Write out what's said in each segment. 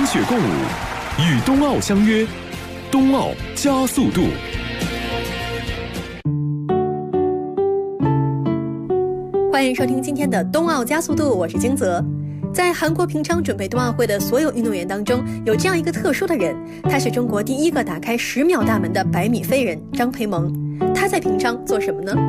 冰雪共舞，与冬奥相约，冬奥加速度。 欢迎收听今天的冬奥加速度，我是金泽。在韩国平昌准备冬奥会的所有运动员当中，有这样一个特殊的人，他是中国第一个打开10秒大门的100米飞人张培萌。他在平昌做什么呢？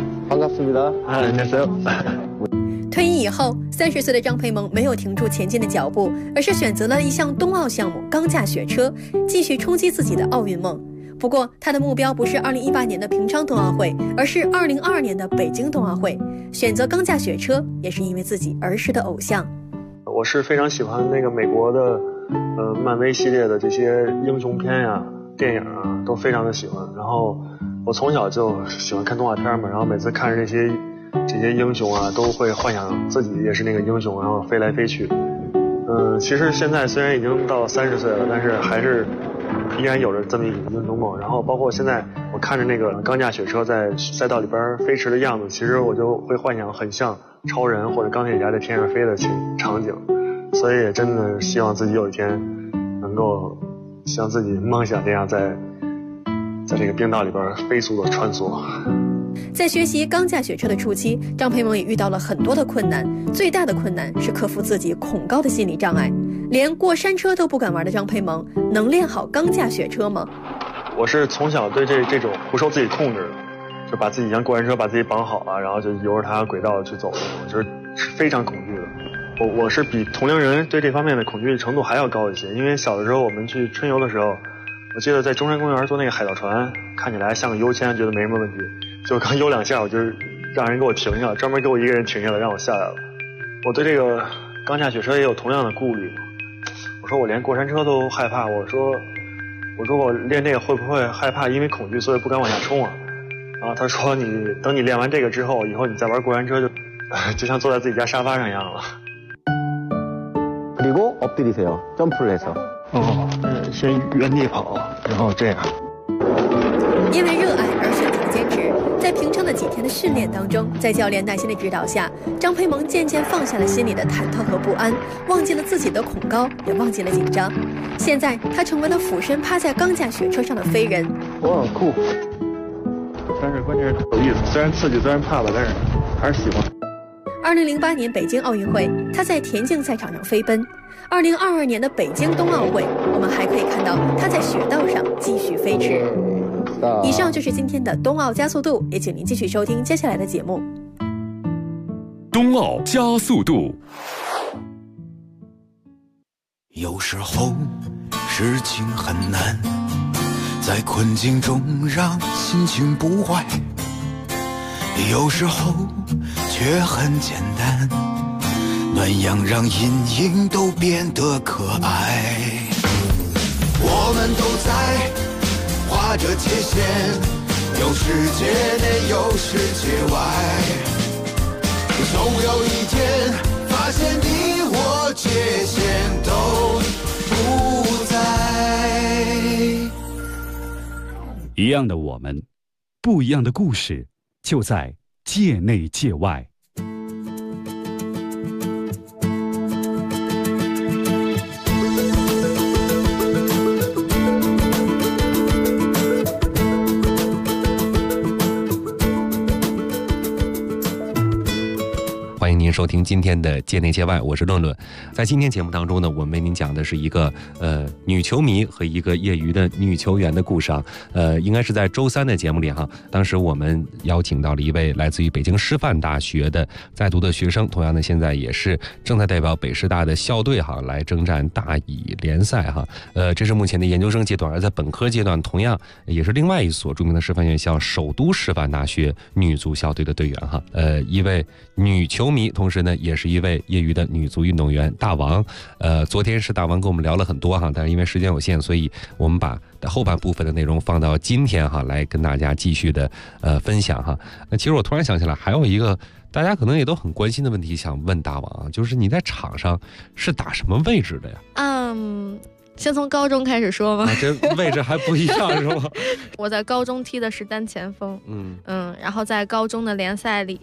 반갑습니다. 안녕하세요. 退役以后，30岁的张培萌没有停住前进的脚步，而是选择了一项冬奥项目钢架雪车，继续冲击自己的奥运梦。不过，他的目标不是2018年的平昌冬奥会，而是2022年的北京冬奥会。选择钢架雪车，也是因为自己儿时的偶像。 我是非常喜欢那个美国的，漫威系列的这些英雄片呀、电影啊，都非常的喜欢。然后我从小就喜欢看动画片嘛，然后每次看着这些英雄啊，都会幻想自己也是那个英雄，然后飞来飞去。其实现在虽然已经到30岁了，但是还是依然有着这么一种英雄梦。然后包括现在我看着那个钢架雪车在赛道里边飞驰的样子，其实我就会幻想很像超人或者钢铁侠在天上飞的场景。所以也真的希望自己有一天能够像自己梦想那样在这个冰道里边飞速的穿梭。 在学习钢架雪车的初期，张培萌也遇到了很多的困难，最大的困难是克服自己恐高的心理障碍。连过山车都不敢玩的张培萌，能练好钢架雪车吗？ 我是从小对这种不受自己控制的，就把自己像过山车把自己绑好了，然后就由着它轨道去走那种，就是非常恐惧的。我是比同龄人对这方面的恐惧程度还要高一些，因为小的时候我们去春游的时候，我记得在中山公园坐那个海盗船，看起来像个悠签，觉得没什么问题，就刚游2下我就让人给我停下了，专门给我一个人停下来让我下来了。我对这个钢架雪车也有同样的顾虑，我说我连过山车都害怕，我说我练这个会不会害怕因为恐惧所以不敢往下冲啊？然后他说等你练完这个之后，以后你再玩过山车就像坐在自己家沙发上一样了。 그리고 엎드리세요. 점프를 해서. 先原地跑，然后这样。 因为热爱而选择坚持，在平昌的几天的训练当中，在教练耐心的指导下，张培萌渐渐放下了心里的忐忑和不安，忘记了自己的恐高，也忘记了紧张。现在他成为了俯身趴在钢架雪车上的飞人。 哇，酷！但是关键是有意思，虽然刺激，虽然怕吧，但是还是喜欢。 2008年北京奥运会，他在田径赛场上飞奔。2022年的北京冬奥会，我们还可以看到他在雪道上继续飞驰。以上就是今天的冬奥加速度，也请您继续收听接下来的节目。 冬奥加速度。 有时候事情很难，在困境中让心情不坏，有时候却很简单，暖阳让阴影都变得可爱。我们都在画着界限，有世界内有世界外，总有一天发现你我界限都不在。 一样的我们，不一样的故事，就在界内界外。 欢迎您收听今天的界内界外，我是论论。在今天节目当中呢，我们为您讲的是一个女球迷和一个业余的女球员的故事啊。应该是在周3的节目里哈，当时我们邀请到了一位来自于北京师范大学的在读的学生，同样呢现在也是正在代表北师大的校队哈来征战大乙联赛哈。这是目前的研究生阶段，而在本科阶段同样也是另外一所著名的师范院校首都师范大学女足校队的队员哈。一位女球迷，同时呢也是一位业余的女足运动员大王。昨天是大王跟我们聊了很多哈，但是因为时间有限，所以我们把后半部分的内容放到今天哈来跟大家继续的分享哈。那其实我突然想起来还有一个大家可能也都很关心的问题想问大王，就是你在场上是打什么位置的呀？ 先从高中开始说吗？ 这位置还不一样是吧？ 我在高中踢的是单前锋，然后在高中的联赛里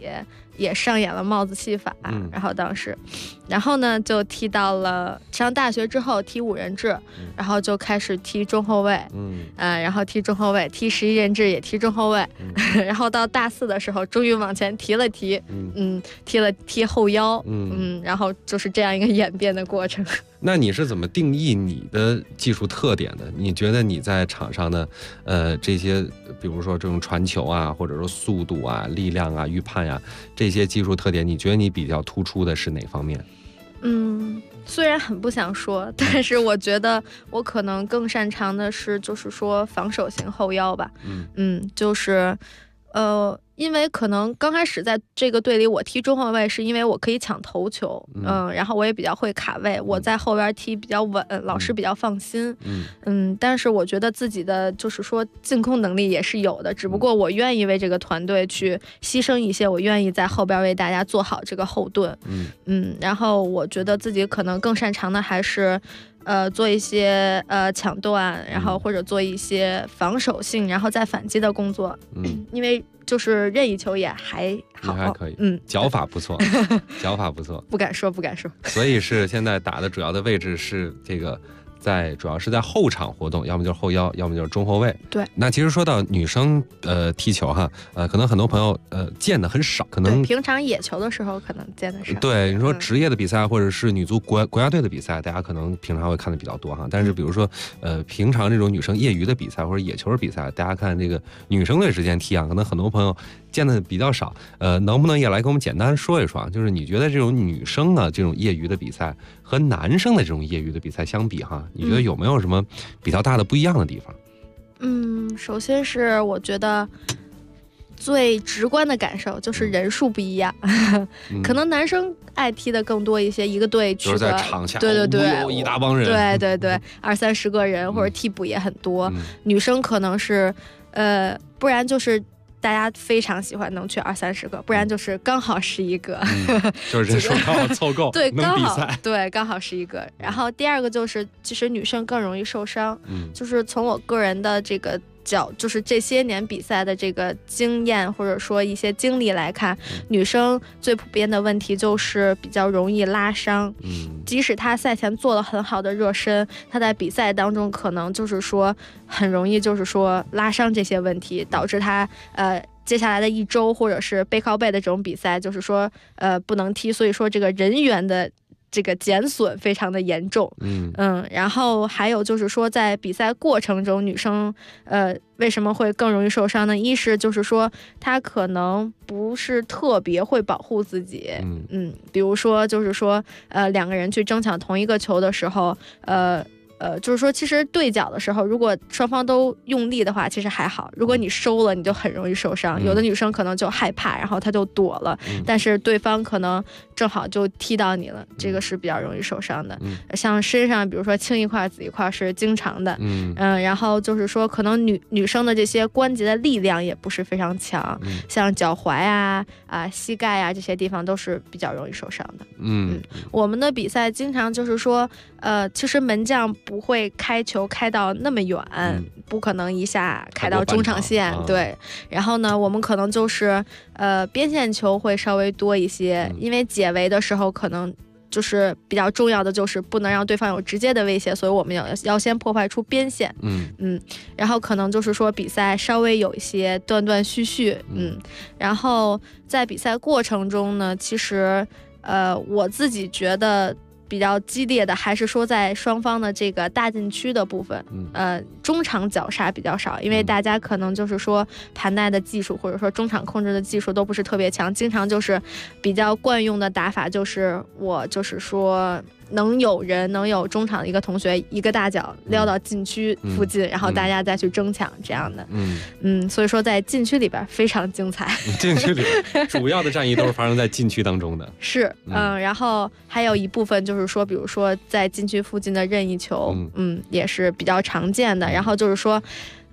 也上演了帽子戏法，然后当时，然后呢就踢到了上大学之后踢5人制，然后就开始踢中后卫，然后踢中后卫，踢11人制也踢中后卫，然后到大4的时候终于往前踢了踢，踢后腰，然后就是这样一个演变的过程。 那你是怎么定义你的技术特点的？你觉得你在场上的这些，比如说这种传球啊，或者说速度啊、力量啊、预判啊，这些技术特点，你觉得你比较突出的是哪方面？ 虽然很不想说，但是我觉得我可能更擅长的是，就是说防守型后腰吧。就是因为可能刚开始在这个队里，我踢中后卫是因为我可以抢头球，然后我也比较会卡位，我在后边踢比较稳，老师比较放心，但是我觉得自己的就是说进攻能力也是有的，只不过我愿意为这个团队去牺牲一些，我愿意在后边为大家做好这个后盾，然后我觉得自己可能更擅长的还是做一些抢断，然后或者做一些防守性，然后再反击的工作，因为就是任意球也还好， 还可以，脚法不错，脚法不错， 不敢说。 所以是现在打的主要的位置是这个。主要是在后场活动，要么就是后腰，要么就是中后卫。对，那其实说到女生踢球哈，可能很多朋友见的很少，可能平常野球的时候可能见的少。 对，你说职业的比赛或者是女足国家队的比赛，大家可能平常会看的比较多哈。但是比如说平常这种女生业余的比赛或者野球的比赛，大家看这个女生队之间踢啊，可能很多朋友见的比较少。能不能也来给我们简单说一说啊？就是你觉得这种女生啊这种业余的比赛和男生的这种业余的比赛相比哈？你觉得有没有什么比较大的不一样的地方？ 首先是我觉得最直观的感受就是人数不一样，可能男生爱踢的更多一些，一个队去的在场下对一大帮人， 对20-30个人或者替补也很多，女生可能是不然就是大家非常喜欢能去20-30个，不然就是刚好11个， 就是人数刚好凑够， 对， 能比赛， 对，刚好11个。然后第二个就是，其实女生更容易受伤，就是从我个人的这个就是这些年比赛的这个经验或者说一些经历来看，女生最普遍的问题就是比较容易拉伤。即使她赛前做了很好的热身，她在比赛当中可能就是说很容易就是说拉伤这些问题，导致她接下来的1周或者是背靠背的这种比赛就是说不能踢，所以说这个人员的这个减损非常的严重。然后还有就是说在比赛过程中女生为什么会更容易受伤呢？一是就是说她可能不是特别会保护自己，比如说就是说2个人去争抢同一个球的时候，就是说其实对角的时候如果双方都用力的话其实还好，如果你收了你就很容易受伤，有的女生可能就害怕然后她就躲了，但是对方可能正好就踢到你了，这个是比较容易受伤的。像身上比如说青一块紫一块是经常的，然后就是说可能女生的这些关节的力量也不是非常强，像脚踝啊膝盖啊这些地方都是比较容易受伤的。我们的比赛经常就是说其实门将不会开球开到那么远，不可能一下开到中场线，对。然后呢我们可能就是边线球会稍微多一些，因为解围的时候可能就是比较重要的就是不能让对方有直接的威胁，所以我们要先破坏出边线。然后可能就是说比赛稍微有一些断断续续，然后在比赛过程中呢，其实我自己觉得比较激烈的还是说在双方的这个大禁区的部分，中场绞杀比较少，因为大家可能就是说盘带的技术或者说中场控制的技术都不是特别强，经常就是比较惯用的打法就是我就是说能有中场的一个同学一个大脚撩到禁区附近，然后大家再去争抢这样的。所以说在禁区里边非常精彩。 禁区里边主要的战役都是发生在禁区当中的。 是，然后还有一部分就是说比如说在禁区附近的任意球，也是比较常见的。然后就是说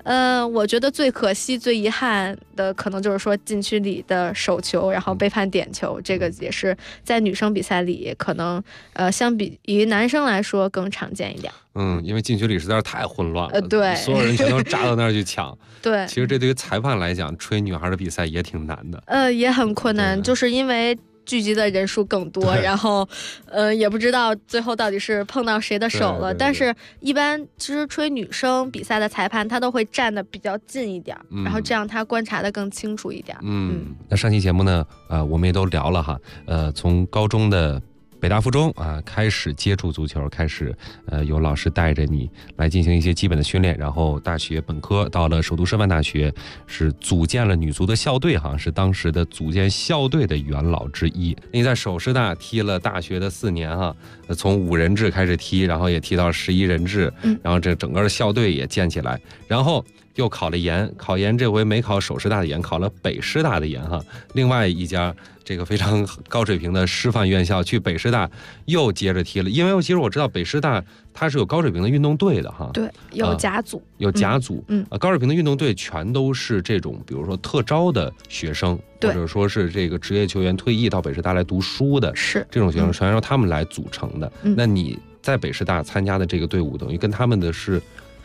我觉得最可惜、最遗憾的，可能就是说禁区里的手球，然后被判点球，这个也是在女生比赛里可能相比于男生来说更常见一点。 因为禁区里实在是太混乱了， 对， 所有人全都扎到那儿去抢。 对， 其实这对于裁判来讲，吹女孩的比赛也挺难的。 也很困难，就是因为聚集的人数更多，然后也不知道最后到底是碰到谁的手了。但是一般其实吹女生比赛的裁判他都会站得比较近一点，然后这样他观察得更清楚一点。 那上期节目呢，我们也都聊了哈，从高中的北大附中开始接触足球，开始有老师带着你来进行一些基本的训练，然后大学本科到了首都师范大学，是组建了女足的校队，好像是当时的组建校队的元老之一。你在首师大踢了大学的4年哈，从5人制开始踢，然后也踢到11人制，然后这整个的校队也建起来，然后又考了研，考研这回没考首师大的研，考了北师大的研哈，另外一家这个非常高水平的师范院校，去北师大又接着踢了。因为其实我知道北师大它是有高水平的运动队的哈， 对，有甲组， 有甲组，高水平的运动队全都是这种，比如说特招的学生，或者说是这个职业球员退役到北师大来读书的， 是这种学生，全由他们来组成的。那你在北师大参加的这个队伍，等于跟他们的是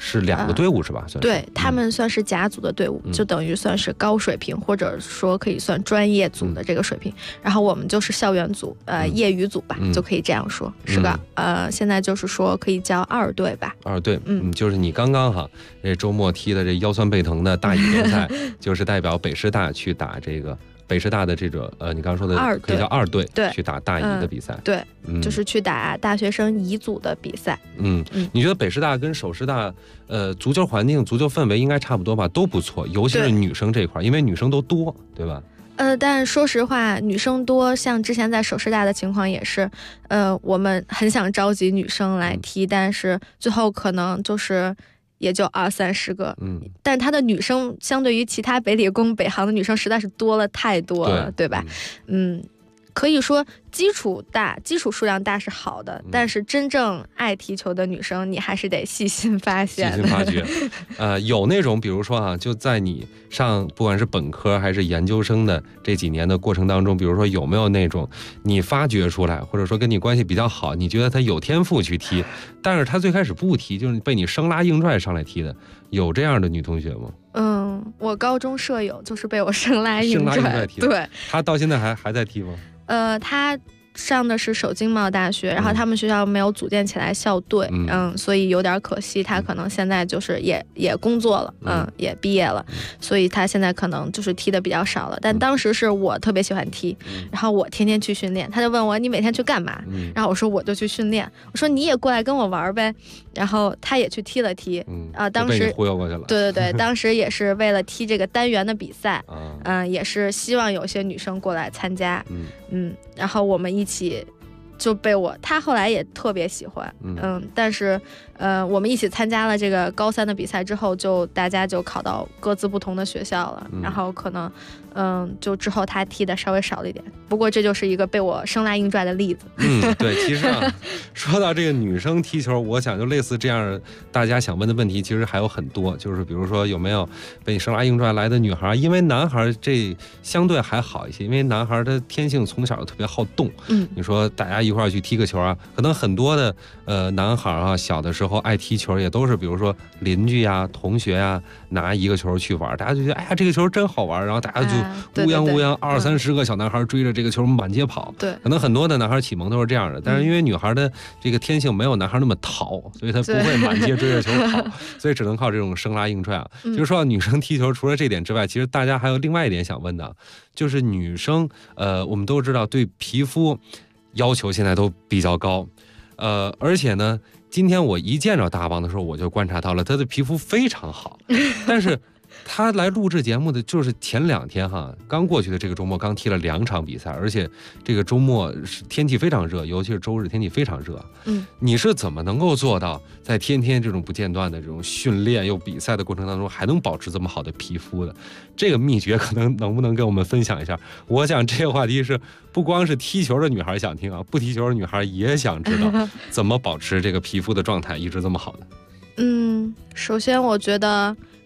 2个队伍是吧？算是对，他们算是甲组的队伍，就等于算是高水平，或者说可以算专业组的这个水平。然后我们就是校园组，业余组吧，就可以这样说，是个现在就是说可以叫2队吧。2队， 就是你刚刚哈这周末踢的这腰酸背疼的大乙联赛，就是代表北师大去打这个。北师大的这种你刚刚说的可以叫2队， 对， 去打大乙的比赛， 对，就是去打大学生乙组的比赛。 你觉得北师大跟首师大足球环境、足球氛围应该差不多吧？都不错，尤其是女生这块，因为女生都多，对吧？ 但说实话，女生多，像之前在首师大的情况也是，我们很想召集女生来踢，但是最后可能就是也就20-30个，但他的女生相对于其他北理工、北航的女生实在是多了太多了， 对吧？可以说基础数量大是好的，但是真正爱踢球的女生，你还是得细心发现、 细心发掘。有那种，比如说就在你上不管是本科还是研究生的这几年的过程当中，比如说有没有那种你发掘出来，或者说跟你关系比较好，你觉得她有天赋去踢，但是她最开始不踢，就是被你生拉硬拽上来踢的，有这样的女同学吗？ 我高中舍友就是被我生拉硬拽踢的。对， 她到现在还在踢吗？ 他上的是首经贸大学，然后他们学校没有组建起来校队，所以有点可惜。他可能现在就是也工作了，也毕业了，所以他现在可能就是踢的比较少了。但当时是我特别喜欢踢，然后我天天去训练，他就问我你每天去干嘛？然后我说我就去训练，我说你也过来跟我玩呗，然后他也去踢了踢，当时被你忽悠过去了。 对，当时也是为了踢这个单元的比赛，也是希望有些女生过来参加，然后我们一起就被他后来也特别喜欢，但是我们一起参加了这个高3的比赛之后，就大家就考到各自不同的学校了，然后可能就之后他踢的稍微少了一点，不过这就是一个被我生拉硬拽的例子。 对，其实说到这个女生踢球，我想就类似这样大家想问的问题，其实还有很多，就是比如说有没有被你生拉硬拽来的女孩，因为男孩这相对还好一些，因为男孩的天性从小就特别好动，你说大家一块儿去踢个球可能很多的男孩小的时候爱踢球也都是比如说邻居同学拿一个球去玩，大家就觉得哎呀这个球真好玩，然后大家就乌泱20-30个小男孩追着这个球满街跑。 对， 可能很多的男孩启蒙都是这样的，但是因为女孩的这个天性没有男孩那么淘，所以她不会满街追着球跑，所以只能靠这种生拉硬拽就是说女生踢球除了这点之外，其实大家还有另外一点想问的，就是女生我们都知道对皮肤要求现在都比较高，而且呢今天我一见着大王的时候，我就观察到了他的皮肤非常好，但是他来录制节目的就是前2天刚过去的这个周末刚踢了2场比赛，而且这个周末天气非常热，尤其是周日天气非常热。你是怎么能够做到在天天这种不间断的这种训练又比赛的过程当中，还能保持这么好的皮肤的？这个秘诀能不能跟我们分享一下？我想这个话题是不光是踢球的女孩想听不踢球的女孩也想知道怎么保持这个皮肤的状态一直这么好的。 首先我觉得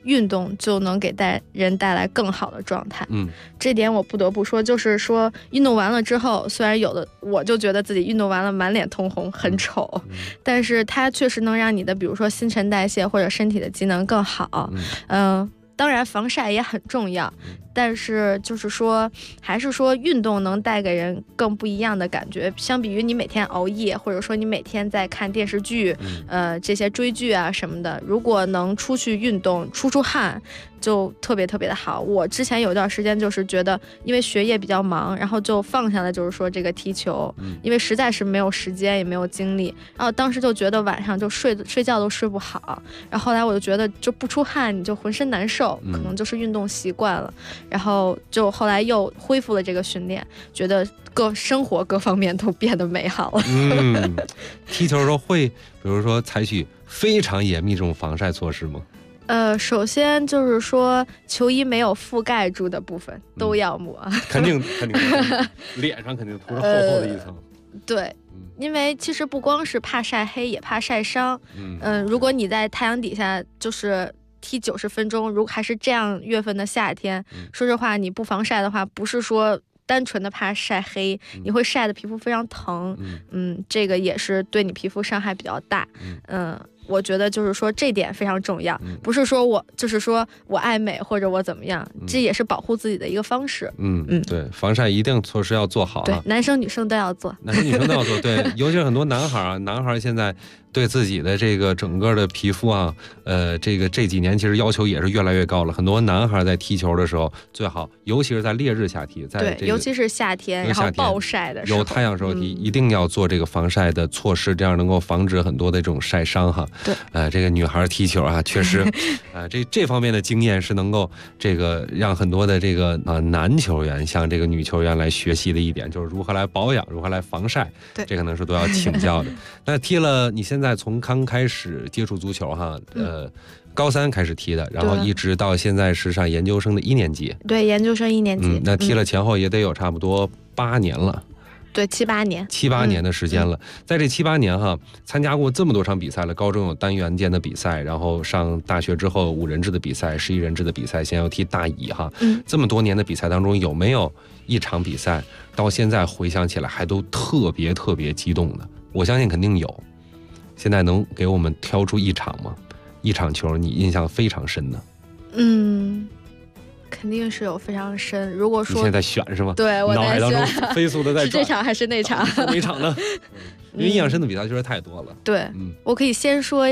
运动就能给人带来更好的状态。这点我不得不说，就是说运动完了之后，虽然有的我就觉得自己运动完了满脸通红很丑，但是它确实能让你的比如说新陈代谢或者身体的机能更好。当然防晒也很重要，但是就是说还是说运动能带给人更不一样的感觉，相比于你每天熬夜，或者说你每天在看电视剧，这些追剧啊什么的，如果能出去运动出汗就特别特别的好。我之前有一段时间就是觉得因为学业比较忙，然后就放下了就是说这个踢球，因为实在是没有时间也没有精力，然后当时就觉得晚上就睡觉都睡不好，然后后来我就觉得就不出汗你就浑身难受，可能就是运动习惯了，然后就后来又恢复了这个训练，觉得生活各方面都变得美好了。 踢球的时候会比如说采取非常严密这种防晒措施吗？ 首先就是说球衣没有覆盖住的部分都要抹， 肯定脸上肯定涂厚厚的一层。 对，因为其实不光是怕晒黑，也怕晒伤。如果你在太阳底下就是踢90分钟，如果还是这样月份的夏天，说实话你不防晒的话，不是说单纯的怕晒黑，你会晒的皮肤非常疼。这个也是对你皮肤伤害比较大。我觉得就是说这点非常重要，不是说我就是说我爱美或者我怎么样，这也是保护自己的一个方式。 对，防晒一定措施要做好。 对，男生女生都要做。 男生女生都要做。对，尤其是很多男孩现在对自己的这个整个的皮肤啊，这几年其实要求也是越来越高了。很多男孩在踢球的时候，最好尤其是在烈日下踢， 对，尤其是夏天，然后暴晒的时候， 有太阳时候踢，一定要做这个防晒的措施，这样能够防止很多的这种晒伤哈。 对， 这个女孩踢球啊，确实，这方面的经验是能够这个让很多的这个男球员向这个女球员来学习的一点，就是如何来保养，如何来防晒。 对， 这可能是都要请教的。那踢了，你现在从刚开始接触足球哈，高3开始踢的，然后一直到现在是上研究生的1年级。 对，研究生1年级。 那踢了前后也得有差不多8年了。 对，7、8年 ，7、8年的时间了。在这7、8年哈，参加过这么多场比赛了，高中有单元间的比赛，然后上大学之后5人制的比赛、11人制的比赛，现在要踢大乙哈。这么多年的比赛当中，有没有一场比赛到现在回想起来还都特别特别激动的？我相信肯定有。现在能给我们挑出一场吗？一场球你印象非常深的？ 肯定是有非常深。如果说你现在选是吗？ 对，我脑海当中飞速的在是这场还是那场？ 哪场呢？因为印象深的比赛确实太多了。 对，我可以说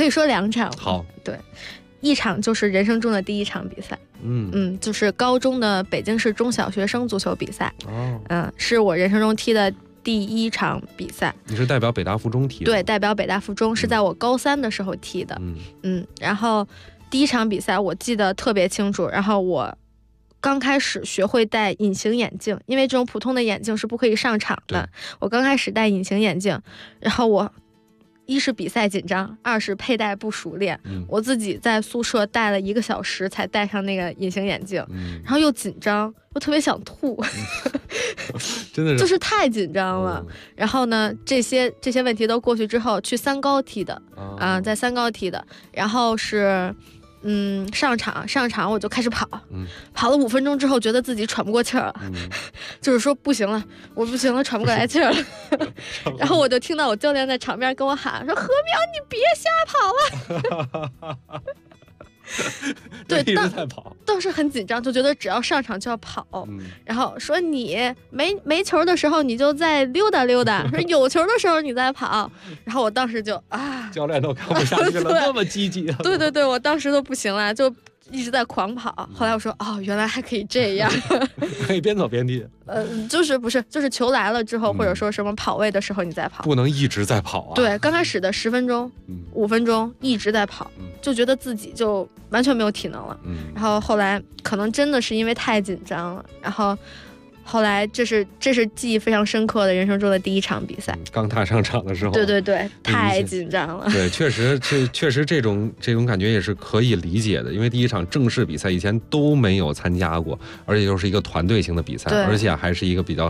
2场。 好， 对，一场就是人生中的第一场比赛。就是高中的北京市中小学生足球比赛。是我人生中踢的第一场比赛。 你是代表北大附中踢的？ 对，代表北大附中，是在我高3的时候踢的。然后第一场比赛我记得特别清楚，然后我刚开始学会戴隐形眼镜，因为这种普通的眼镜是不可以上场的。我刚开始戴隐形眼镜，然后我一是比赛紧张，二是佩戴不熟练。我自己在宿舍戴了1个小时才戴上那个隐形眼镜，然后又紧张，又特别想吐， 真的是就是太紧张了。然后呢，这些问题都过去之后，去3高踢的在3高踢的，然后是上场我就开始跑，跑了5分钟之后，觉得自己喘不过气儿了，就是说不行了，我不行了，喘不过来气儿了。然后我就听到我教练在场边跟我喊说：“禾苗，你别瞎跑了。” 对，一直在跑， 当时很紧张，就觉得只要上场就要跑。然后说你没球的时候你就再溜达溜达，说有球的时候你再跑。然后我当时就教练都看不下去了，那么积极。 对，我当时都不行了，就一直在狂跑。后来我说原来还可以这样， 可以边走边踢。 就是球来了之后，或者说什么跑位的时候你再跑， 不能一直在跑啊。 对，刚开始的10分钟、5分钟一直在跑，就觉得自己就完全没有体能了。然后后来可能真的是因为太紧张了，然后后来这是记忆非常深刻的人生中的第一场比赛。 刚踏上场的时候， 对，太紧张了。 对，确实这种感觉也是可以理解的，因为第一场正式比赛以前都没有参加过，而且又是一个团队性的比赛，而且还是一个比较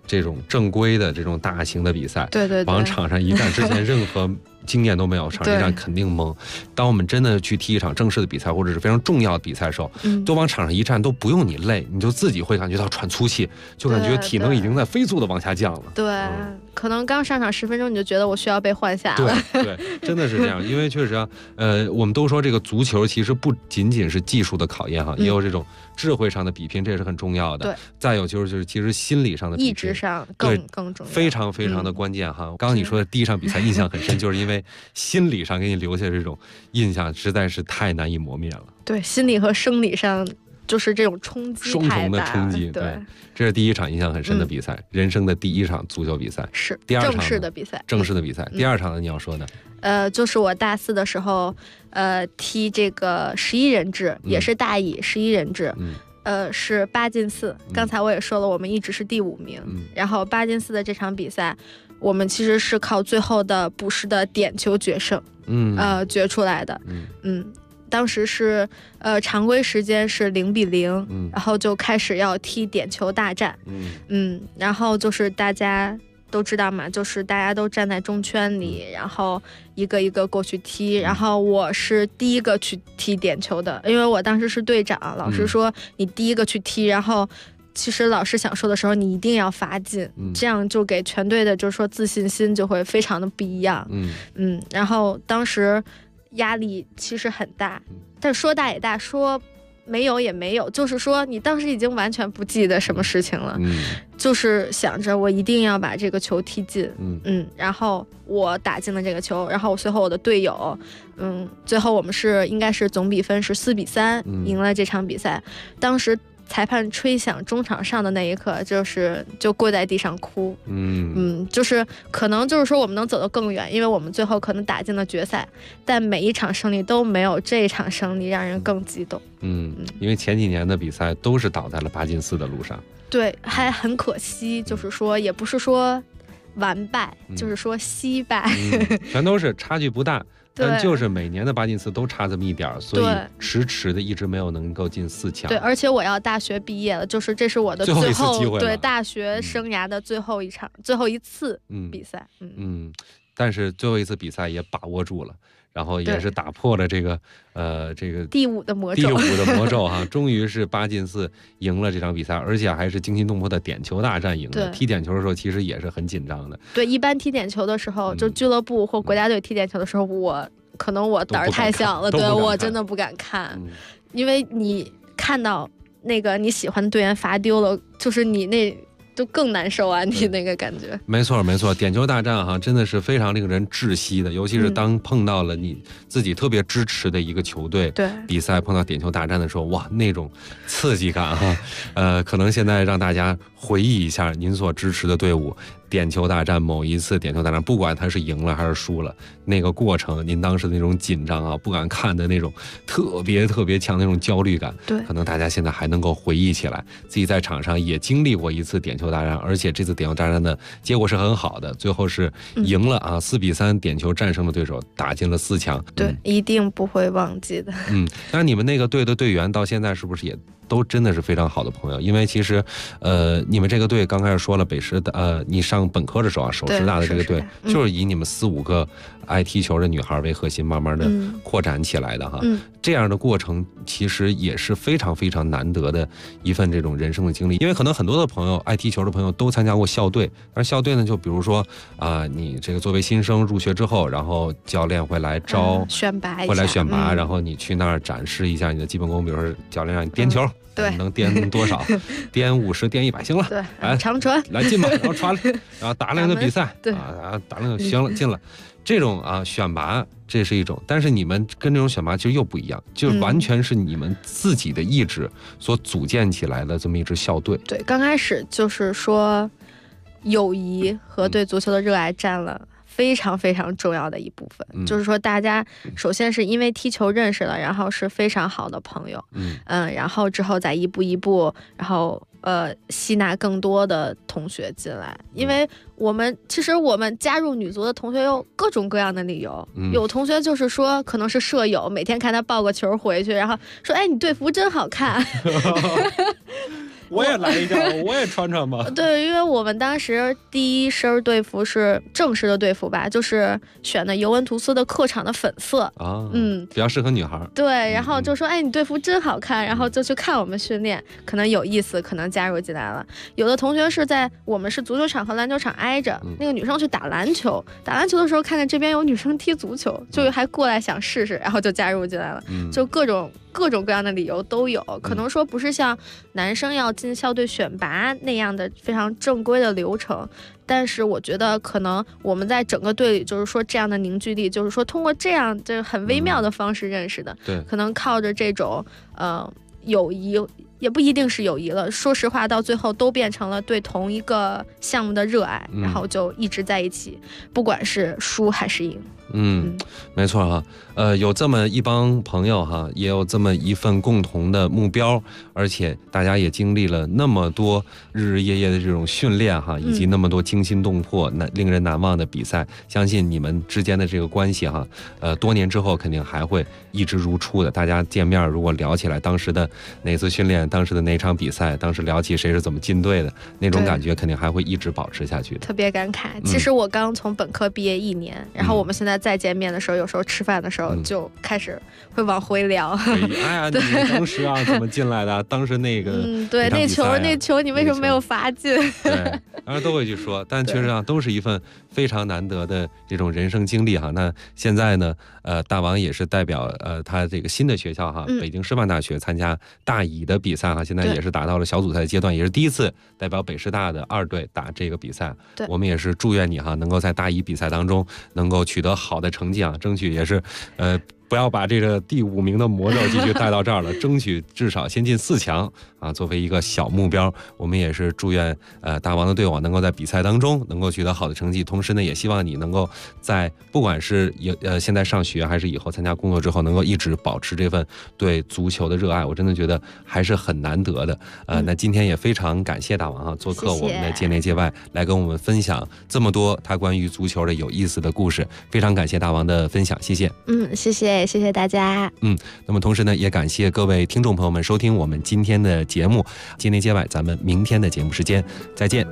这种正规的这种大型的比赛， 对， 往场上一站，之前任何经验都没有，场上一站肯定懵。当我们真的去踢一场正式的比赛，或者是非常重要的比赛的时候，都往场上一站，都不用你累，你就自己会感觉到喘粗气，就感觉体能已经在飞速的往下降了。 对，可能刚上场10分钟，你就觉得我需要被换下了。 对，真的是这样。因为确实啊，我们都说这个足球其实不仅仅是技术的考验哈，也有这种智慧上的比拼，这也是很重要的。对，再有就是其实心理上的比拼， 意志上更重要， 非常非常的关键哈。刚刚你说的第一场比赛印象很深，就是因为心理上给你留下这种印象，实在是太难以磨灭了。 对，心理和生理上就是这种冲击双重的冲击。 对， 这是第一场印象很深的比赛，人生的第一场足球比赛。 是第二场正式的比赛。 正式的比赛。第二场呢，你要说的？ 就是我大4的时候，踢这个11人制，也是大乙11人制。是8进4。刚才我也说了，我们一直是第5名。然后8进4的这场比赛，我们其实是靠最后的补时的点球决胜，决出来的。当时是常规时间是0-0，然后就开始要踢点球大战。然后就是大家都知道嘛，就是大家都站在中圈里，然后一个一个过去踢，然后我是第一个去踢点球的，因为我当时是队长，老师说你第一个去踢，然后其实老师想说的时候你一定要罚进，这样就给全队的就是说自信心就会非常的不一样。然后当时压力其实很大，但说大也大，说没有也没有，就是说你当时已经完全不记得什么事情了，就是想着我一定要把这个球踢进。然后我打进了这个球，然后随后我的队友，最后我们应该是总比分是4-3赢了这场比赛。当时裁判吹响中场上的那一刻，就跪在地上哭。就是可能就是说我们能走得更远，因为我们最后可能打进了决赛，但每一场胜利都没有这一场胜利让人更激动。 因为前几年的比赛都是倒在了8进4的路上。对， 还很可惜，就是说也不是说完败，就是说惜败， 全都是差距不大。但就是每年的8进4都差这么一点，所以迟的一直没有能够进4强。 对，而且我要大学毕业了，就是这是我的最后机会， 对大学生涯的最后一次比赛。 但是最后一次比赛也把握住了，然后也是打破了这个第5的魔咒哈，终于是8进4赢了这场比赛，而且还是惊心动魄的点球大战赢了。踢点球的时候其实也是很紧张的。 对，一般踢点球的时候，就俱乐部或国家队踢点球的时候，可能我胆儿太小了，对，我真的不敢看，因为你看到那个你喜欢的队员罚丢了，就是你那就更难受啊，你那个感觉。 没错，点球大战哈，真的是非常令人窒息的，尤其是当碰到了你自己特别支持的一个球队，比赛碰到点球大战的时候，哇，那种刺激感哈，可能现在让大家回忆一下您所支持的队伍点球大战，某一次点球大战，不管他是赢了还是输了，那个过程，您当时那种紧张啊，不敢看的那种特别强的那种焦虑感，可能大家现在还能够回忆起来，自己在场上也经历过一次点球大战，而且这次点球大战的结果是很好的，最后是赢了啊，4-3点球战胜了对手，打进了4强。 对，一定不会忘记的。 那你们那个队的队员到现在是不是也都真的是非常好的朋友？因为其实你们这个队刚开始说了，北师的你上本科的时候啊，首师大的这个队就是以你们4-5个爱踢球的女孩为核心，慢慢的扩展起来的哈。这样的过程其实也是非常难得的一份这种人生的经历，因为可能很多的朋友爱踢球的朋友都参加过校队，而校队呢，就比如说你这个作为新生入学之后，然后教练会来选拔一下， 会来选拔，然后你去那儿展示一下你的基本功，比如说教练让你颠球。能颠多少？颠50，颠100，行了。 对， 来长传， 来进吧，然后传，然后打两个比赛，打两个行了，进了。这种选拔，这是一种，但是你们跟这种选拔其实又不一样，就完全是你们自己的意志所组建起来的这么一支校队。 对，刚开始就是说，友谊和对足球的热爱占了非常重要的一部分，就是说大家首先是因为踢球认识了，然后是非常好的朋友，然后之后再一步一步，然后吸纳更多的同学进来，因为其实我们加入女足的同学有各种各样的理由，有同学就是说可能是舍友，每天看他抱个球回去，然后说哎你队服真好看。 我也来一件，我也穿吧。 对，因为我们当时第一身队服是正式的队服吧，就是选的尤文图斯的客场的粉色啊，比较适合女孩。 对，然后就说，哎，你队服真好看，然后就去看我们训练，可能有意思，可能加入进来了。有的同学是在我们是足球场和篮球场挨着，那个女生去打篮球，打篮球的时候看见这边有女生踢足球，就还过来想试试，然后就加入进来了，就各种各样的理由都有，可能说不是像男生要进校队选拔那样的非常正规的流程，但是我觉得可能我们在整个队里就是说这样的凝聚力，就是说通过这样就是很微妙的方式认识的， 对， 可能靠着这种友谊，也不一定是友谊了，说实话到最后都变成了对同一个项目的热爱，然后就一直在一起，不管是输还是赢。 没错哈，有这么一帮朋友哈，也有这么一份共同的目标，而且大家也经历了那么多日日夜夜的这种训练哈，以及那么多惊心动魄、令人难忘的比赛，相信你们之间的这个关系哈，多年之后肯定还会一直如初的。大家见面如果聊起来当时的哪次训练，当时的哪场比赛，当时聊起谁是怎么进队的那种感觉，肯定还会一直保持下去的。 特别感慨。其实我刚从本科毕业1年，然后我们现在再见面的时候，有时候吃饭的时候就开始会往回聊。 哎呀，你当时啊怎么进来的？当时那个对，那球你为什么没有罚进？ 对，当然都会去说，但确实都是一份非常难得的这种人生经历哈。那现在呢，大王也是代表他这个新的学校哈，北京师范大学参加大乙的比赛哈，现在也是达到了小组赛阶段，也是第一次代表北师大的2队打这个比赛。对，我们也是祝愿你哈，能够在大乙比赛当中能够取得好的成绩啊，争取也是不要把这个第5名的魔咒继续带到这儿了，争取至少先进4强啊，作为一个小目标。我们也是祝愿大王的队伍能够在比赛当中能够取得好的成绩，同时呢，也希望你能够在不管是现在上学还是以后参加工作之后，能够一直保持这份对足球的热爱。我真的觉得还是很难得的。那今天也非常感谢大王做客我们的界内界外，来跟我们分享这么多他关于足球的有意思的故事。非常感谢大王的分享，谢谢。 谢谢大家。 那么同时呢，也感谢各位听众朋友们收听我们今天的节目，界内界外，咱们明天的节目时间再见。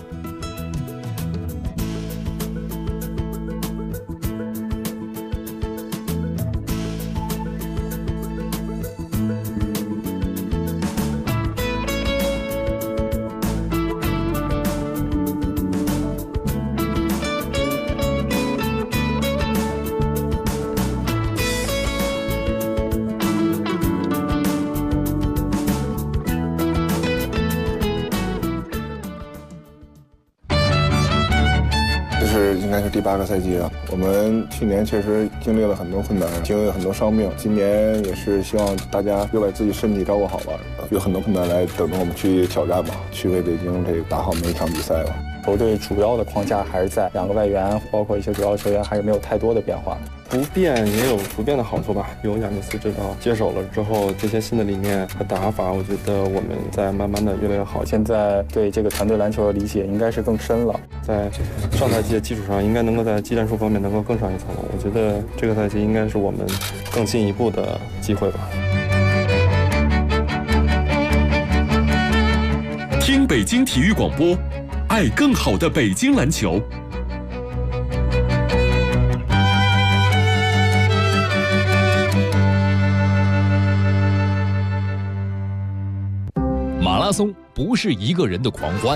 应该是第8个赛季了。我们去年确实经历了很多困难，经历了很多伤病。今年也是希望大家又把自己身体照顾好吧，有很多困难来等着我们去挑战吧，去为北京这个打好每一场比赛吧。 球队主要的框架还是在2个外援，包括一些主要球员，还是没有太多的变化。 不变也有不变的好处吧。有亚尼斯指导接手了之后，这些新的理念和打法，我觉得我们在慢慢的越来越好。 现在对这个团队篮球的理解应该是更深了， 在上赛季的基础上，应该能够在技战术方面能够更上一层楼。我觉得这个赛季应该是我们更进一步的机会吧。 听北京体育广播，爱更好的北京篮球。 马拉松不是一个人的狂欢，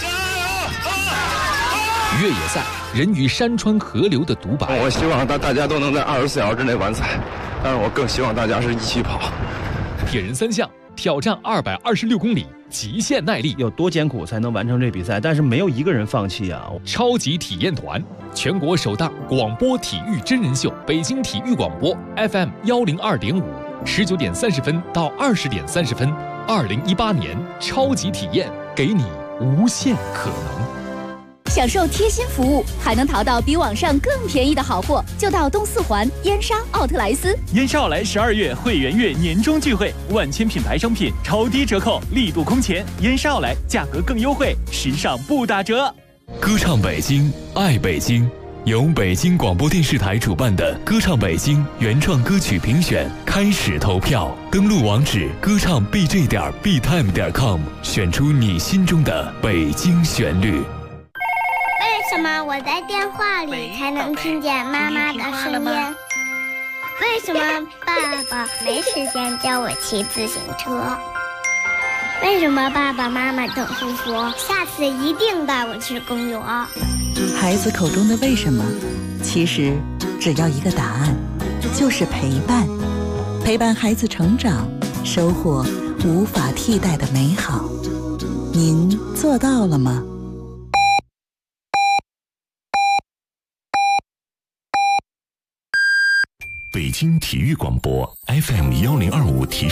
越野赛人与山川河流的独白。 我希望大家都能在24小时之内完赛，但是我更希望大家是一起跑。 铁人3项挑战226公里，极限耐力， 有多艰苦才能完成这比赛？但是没有一个人放弃啊！ 超级体验团，全国首档广播体育真人秀，北京体育广播 FM 102.5，19点30分到20点30分。2018年超级体验，给你无限可能。 享受贴心服务，还能淘到比网上更便宜的好货，就到东四环燕莎奥特莱斯。 燕莎奥莱12月会员月年终聚会，万千品牌商品超低折扣，力度空前。燕莎奥莱价格更优惠，时尚不打折。 歌唱北京，爱北京， 由北京广播电视台主办的歌唱北京原创歌曲评选开始投票，登录网址歌唱 bj.btime.com， 选出你心中的北京旋律。 为什么我在电话里才能听见妈妈的声音？为什么爸爸没时间教我骑自行车？为什么爸爸妈妈总是说下次一定带我去公园？ 孩子口中的为什么，其实只要一个答案，就是陪伴。陪伴孩子成长，收获无法替代的美好。您做到了吗？ 北京体育广播 FM 1025提示。